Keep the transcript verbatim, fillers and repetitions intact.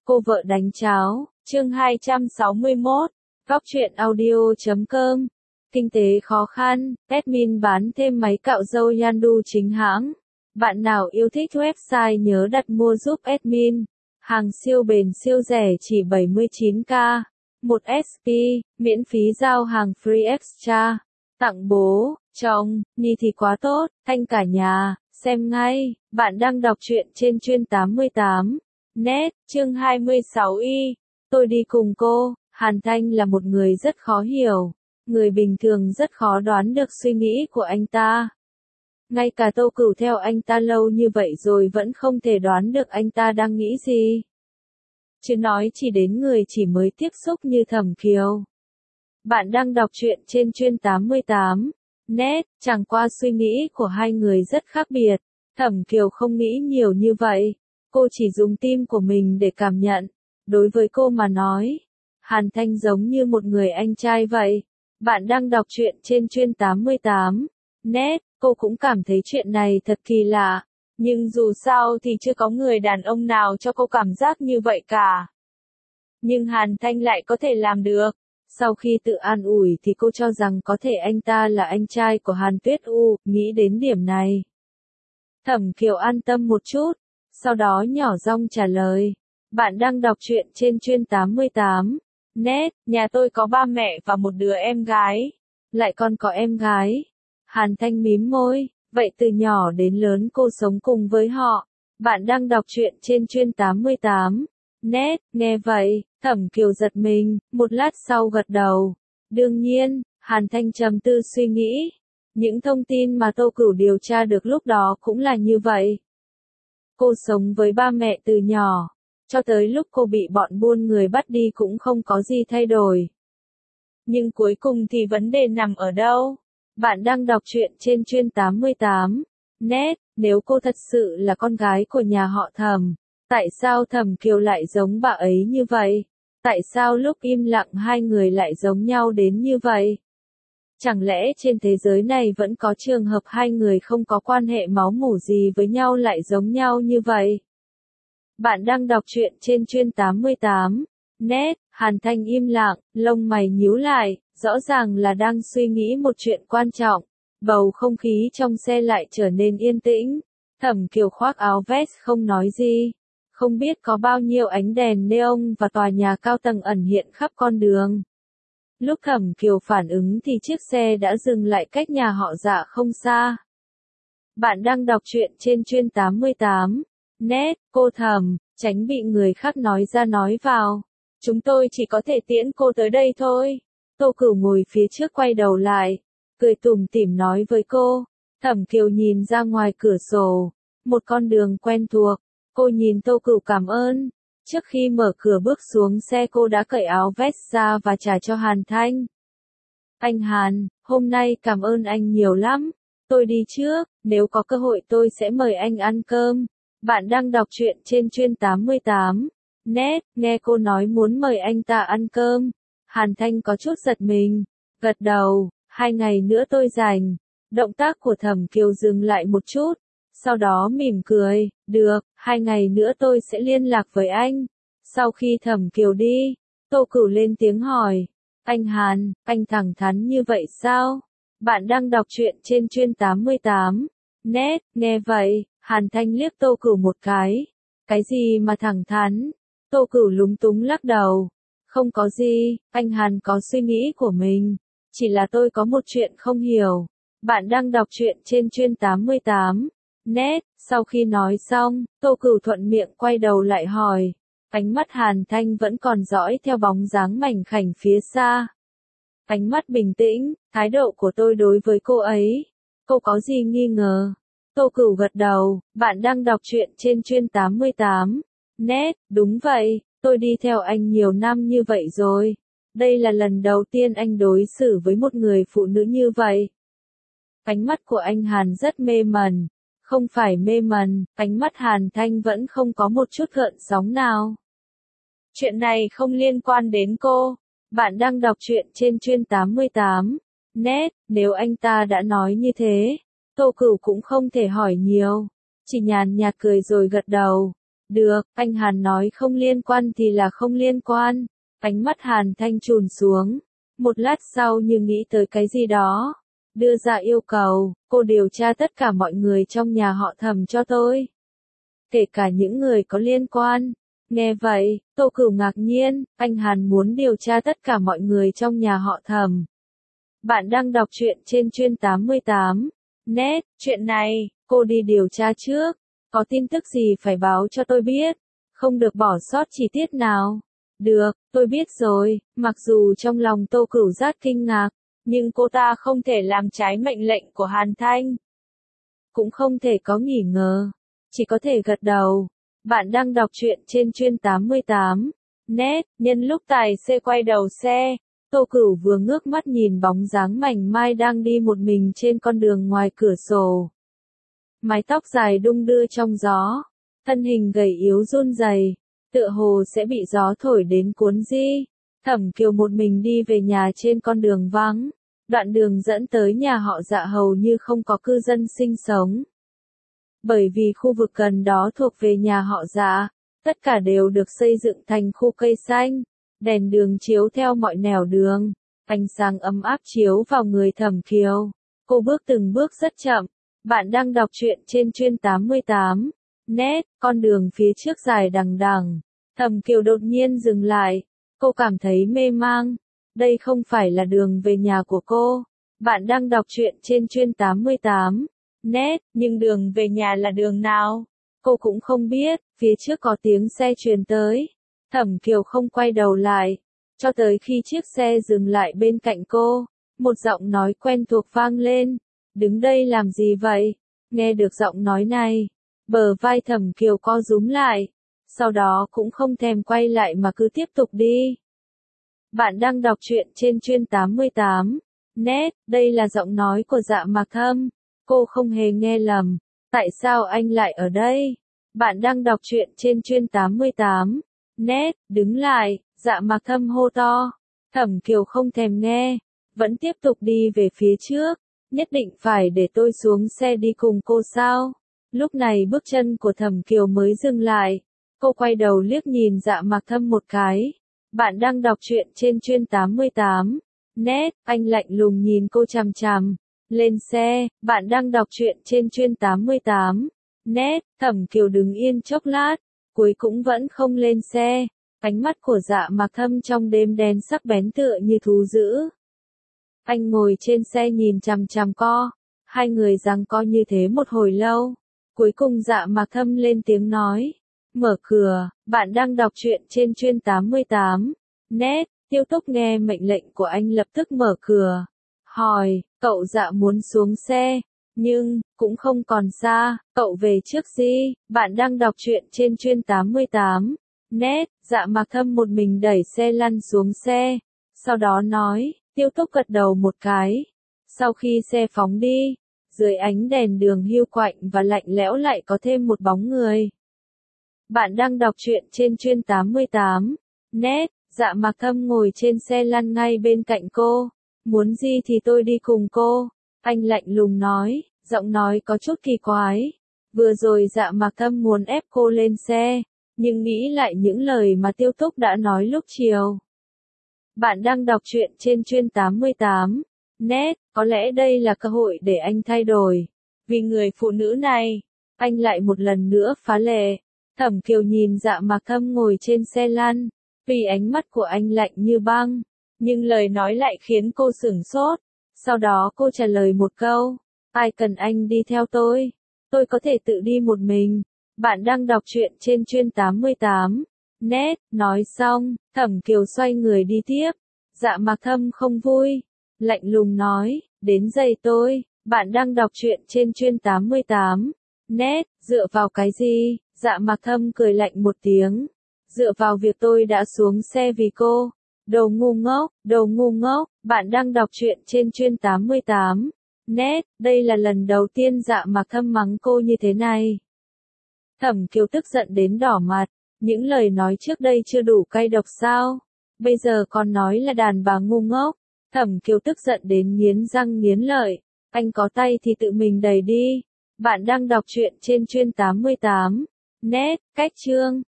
Cô vợ đánh cháo, chương hai trăm sáu mươi mốt, góc truyện audio chấm com. Kinh tế khó khăn, admin bán thêm máy cạo râu Yandu chính hãng. Bạn nào yêu thích website nhớ đặt mua giúp admin. Hàng siêu bền siêu rẻ chỉ bảy mươi chín k. một ét pê, miễn phí giao hàng free extra. Tặng bố, chồng, Nhi thì quá tốt, thanh cả nhà, xem ngay. Bạn đang đọc truyện trên chuyên tám mươi tám. Net, chương hai mươi sáu y. Tôi đi cùng cô. Hàn Thanh là một người rất khó hiểu. Người bình thường rất khó đoán được suy nghĩ của anh ta. Ngay cả Tô Cửu theo anh ta lâu như vậy rồi vẫn không thể đoán được anh ta đang nghĩ gì. Chứ nói chỉ đến người chỉ mới tiếp xúc như Thẩm Kiều. Bạn đang đọc truyện trên chuyên tám mươi tám. Net, chẳng qua suy nghĩ của hai người rất khác biệt. Thẩm Kiều không nghĩ nhiều như vậy. Cô chỉ dùng tim của mình để cảm nhận. Đối với cô mà nói, Hàn Thanh giống như một người anh trai vậy. Bạn đang đọc truyện trên chuyên tám mươi tám. Net, cô cũng cảm thấy chuyện này thật kỳ lạ. Nhưng dù sao thì chưa có người đàn ông nào cho cô cảm giác như vậy cả. Nhưng Hàn Thanh lại có thể làm được. Sau khi tự an ủi thì cô cho rằng có thể anh ta là anh trai của Hàn Tuyết U, nghĩ đến điểm này. Thẩm Kiều an tâm một chút, sau đó nhỏ giọng trả lời. Bạn đang đọc truyện trên chuyên tám mươi tám. Net, nhà tôi có ba mẹ và một đứa em gái. Lại còn có em gái. Hàn Thanh mím môi, vậy từ nhỏ đến lớn cô sống cùng với họ. Bạn đang đọc truyện trên chuyên tám mươi tám. Net, nghe vậy, Thẩm Kiều giật mình, một lát sau gật đầu. Đương nhiên, Hàn Thanh trầm tư suy nghĩ. Những thông tin mà Tô Cửu điều tra được lúc đó cũng là như vậy. Cô sống với ba mẹ từ nhỏ, cho tới lúc cô bị bọn buôn người bắt đi cũng không có gì thay đổi. Nhưng cuối cùng thì vấn đề nằm ở đâu? Bạn đang đọc truyện trên chuyên tám mươi tám. Net, nếu cô thật sự là con gái của nhà họ Thẩm, tại sao Thẩm Kiều lại giống bà ấy như vậy? Tại sao lúc im lặng hai người lại giống nhau đến như vậy? Chẳng lẽ trên thế giới này vẫn có trường hợp hai người không có quan hệ máu mủ gì với nhau lại giống nhau như vậy? Bạn đang đọc truyện trên chuyên tám mươi tám. Net, Hàn Thanh im lặng, lông mày nhíu lại, rõ ràng là đang suy nghĩ một chuyện quan trọng. Bầu không khí trong xe lại trở nên yên tĩnh. Thẩm Kiều khoác áo vest không nói gì. Không biết có bao nhiêu ánh đèn neon và tòa nhà cao tầng ẩn hiện khắp con đường. Lúc Thẩm Kiều phản ứng thì chiếc xe đã dừng lại cách nhà họ Dạ không xa. Bạn đang đọc truyện trên chuyên tám mươi tám. Net, cô Thẩm, tránh bị người khác nói ra nói vào. Chúng tôi chỉ có thể tiễn cô tới đây thôi. Tô Cửu ngồi phía trước quay đầu lại, cười tủm tỉm nói với cô. Thẩm Kiều nhìn ra ngoài cửa sổ, một con đường quen thuộc. Cô nhìn Tô Cửu cảm ơn. Trước khi mở cửa bước xuống xe cô đã cởi áo vest ra và trả cho Hàn Thanh. Anh Hàn, hôm nay cảm ơn anh nhiều lắm. Tôi đi trước, nếu có cơ hội tôi sẽ mời anh ăn cơm. Bạn đang đọc truyện trên chuyên tám mươi tám. Net, nghe cô nói muốn mời anh ta ăn cơm. Hàn Thanh có chút giật mình. Gật đầu, hai ngày nữa tôi rảnh. Động tác của Thẩm Kiều dừng lại một chút. Sau đó mỉm cười, được, hai ngày nữa tôi sẽ liên lạc với anh. Sau khi Thẩm Kiều đi, Tô Cửu lên tiếng hỏi. Anh Hàn, anh thẳng thắn như vậy sao? Bạn đang đọc truyện trên chuyên tám mươi tám. Net, nghe vậy, Hàn Thanh liếc Tô Cửu một cái. Cái gì mà thẳng thắn? Tô Cửu lúng túng lắc đầu. Không có gì, anh Hàn có suy nghĩ của mình. Chỉ là tôi có một chuyện không hiểu. Bạn đang đọc truyện trên chuyên tám mươi tám. Net, sau khi nói xong, Tô Cửu thuận miệng quay đầu lại hỏi. Ánh mắt Hàn Thanh vẫn còn dõi theo bóng dáng mảnh khảnh phía xa. Ánh mắt bình tĩnh, thái độ của tôi đối với cô ấy. Cô có gì nghi ngờ? Tô Cửu gật đầu, bạn đang đọc truyện trên chuyên tám mươi tám. Net, đúng vậy, tôi đi theo anh nhiều năm như vậy rồi. Đây là lần đầu tiên anh đối xử với một người phụ nữ như vậy. Ánh mắt của anh Hàn rất mê mẩn. Không phải mê mẩn, ánh mắt Hàn Thanh vẫn không có một chút gợn sóng nào. Chuyện này không liên quan đến cô. Bạn đang đọc truyện trên chuyên tám mươi tám. Net, nếu anh ta đã nói như thế, Tô Cửu cũng không thể hỏi nhiều. Chỉ nhàn nhạt cười rồi gật đầu. Được, anh Hàn nói không liên quan thì là không liên quan. Ánh mắt Hàn Thanh trùn xuống. Một lát sau như nghĩ tới cái gì đó. Đưa ra yêu cầu, cô điều tra tất cả mọi người trong nhà họ Thẩm cho tôi. Kể cả những người có liên quan. Nghe vậy, Tô Cửu ngạc nhiên, anh Hàn muốn điều tra tất cả mọi người trong nhà họ Thẩm. Bạn đang đọc truyện trên chuyên tám mươi tám. Net, chuyện này, cô đi điều tra trước. Có tin tức gì phải báo cho tôi biết. Không được bỏ sót chi tiết nào. Được, tôi biết rồi, mặc dù trong lòng Tô Cửu rất kinh ngạc, nhưng cô ta không thể làm trái mệnh lệnh của Hàn Thanh. Cũng không thể có nghi ngờ, chỉ có thể gật đầu. Bạn đang đọc truyện trên chuyên tám mươi tám. Net, nhân lúc tài xế quay đầu xe, Tô Cửu vừa ngước mắt nhìn bóng dáng mảnh mai đang đi một mình trên con đường ngoài cửa sổ. Mái tóc dài đung đưa trong gió, thân hình gầy yếu run rẩy, tựa hồ sẽ bị gió thổi đến cuốn đi. Thẩm Kiều một mình đi về nhà trên con đường vắng, đoạn đường dẫn tới nhà họ Dạ hầu như không có cư dân sinh sống. Bởi vì khu vực gần đó thuộc về nhà họ Dạ, tất cả đều được xây dựng thành khu cây xanh, đèn đường chiếu theo mọi nẻo đường, ánh sáng ấm áp chiếu vào người Thẩm Kiều. Cô bước từng bước rất chậm. Bạn đang đọc truyện trên chuyên tám mươi tám. Net, con đường phía trước dài đằng đằng. Thẩm Kiều đột nhiên dừng lại. Cô cảm thấy mê mang. Đây không phải là đường về nhà của cô. Bạn đang đọc truyện trên chuyên tám mươi tám. Net, nhưng đường về nhà là đường nào? Cô cũng không biết, phía trước có tiếng xe truyền tới. Thẩm Kiều không quay đầu lại. Cho tới khi chiếc xe dừng lại bên cạnh cô, một giọng nói quen thuộc vang lên. Đứng đây làm gì vậy? Nghe được giọng nói này, bờ vai Thẩm Kiều co rúm lại, sau đó cũng không thèm quay lại mà cứ tiếp tục đi. Bạn đang đọc truyện trên chuyên tám mươi tám. Net, đây là giọng nói của Dạ Mạc Thâm. Cô không hề nghe lầm. Tại sao anh lại ở đây? Bạn đang đọc truyện trên chuyên tám mươi tám. Net, đứng lại, Dạ Mạc Thâm hô to. Thẩm Kiều không thèm nghe, vẫn tiếp tục đi về phía trước. Nhất định phải để tôi xuống xe đi cùng cô sao? Lúc này bước chân của Thẩm Kiều mới dừng lại. Cô quay đầu liếc nhìn Dạ Mạc Thâm một cái. Bạn đang đọc truyện trên chuyên tám mươi tám. Net, anh lạnh lùng nhìn cô chằm chằm. Lên xe, bạn đang đọc truyện trên chuyên tám mươi tám. Net, Thẩm Kiều đứng yên chốc lát, cuối cũng vẫn không lên xe. Ánh mắt của Dạ Mạc Thâm trong đêm đen sắc bén tựa như thú dữ. Anh ngồi trên xe nhìn chằm chằm co. Hai người giằng co như thế một hồi lâu. Cuối cùng Dạ Mạc Thâm lên tiếng nói. Mở cửa, bạn đang đọc truyện trên chuyên tám mươi tám. Net, Tiêu Túc nghe mệnh lệnh của anh lập tức mở cửa. Hỏi, cậu Dạ muốn xuống xe. Nhưng, cũng không còn xa, cậu về trước đi. Bạn đang đọc truyện trên chuyên tám mươi tám. Net, Dạ Mạc Thâm một mình đẩy xe lăn xuống xe. Sau đó nói. Tiêu Túc gật đầu một cái. Sau khi xe phóng đi, dưới ánh đèn đường hiu quạnh và lạnh lẽo lại có thêm một bóng người. Bạn đang đọc truyện trên chuyên tám mươi tám. Net, Dạ Mạc Thâm ngồi trên xe lăn ngay bên cạnh cô. Muốn gì thì tôi đi cùng cô. Anh lạnh lùng nói, giọng nói có chút kỳ quái. Vừa rồi Dạ Mạc Thâm muốn ép cô lên xe, nhưng nghĩ lại những lời mà Tiêu Túc đã nói lúc chiều. Bạn đang đọc truyện trên chuyên tám mươi tám. Net, có lẽ đây là cơ hội để anh thay đổi. Vì người phụ nữ này, anh lại một lần nữa phá lệ. Thẩm Kiều nhìn Dạ Mạc Thâm ngồi trên xe lăn. Vì ánh mắt của anh lạnh như băng, nhưng lời nói lại khiến cô sửng sốt. Sau đó cô trả lời một câu. Ai cần anh đi theo tôi? Tôi có thể tự đi một mình. Bạn đang đọc truyện trên chuyên tám mươi tám. Net, nói xong, Thẩm Kiều xoay người đi tiếp. Dạ Mạc Thâm không vui, lạnh lùng nói, đến giày tôi. Bạn đang đọc truyện trên chuyên tám mươi tám. Net, dựa vào cái gì? Dạ Mạc Thâm cười lạnh một tiếng. Dựa vào việc tôi đã xuống xe vì cô. Đồ ngu ngốc, đồ ngu ngốc. Bạn đang đọc truyện trên chuyên tám mươi tám. Net, đây là lần đầu tiên Dạ Mạc Thâm mắng cô như thế này. Thẩm Kiều tức giận đến đỏ mặt. Những lời nói trước đây chưa đủ cay độc sao? Bây giờ còn nói là đàn bà ngu ngốc. Thẩm Kiều tức giận đến nghiến răng nghiến lợi. Anh có tay thì tự mình đẩy đi. Bạn đang đọc truyện trên chuyên tám mươi tám. net, cách chương.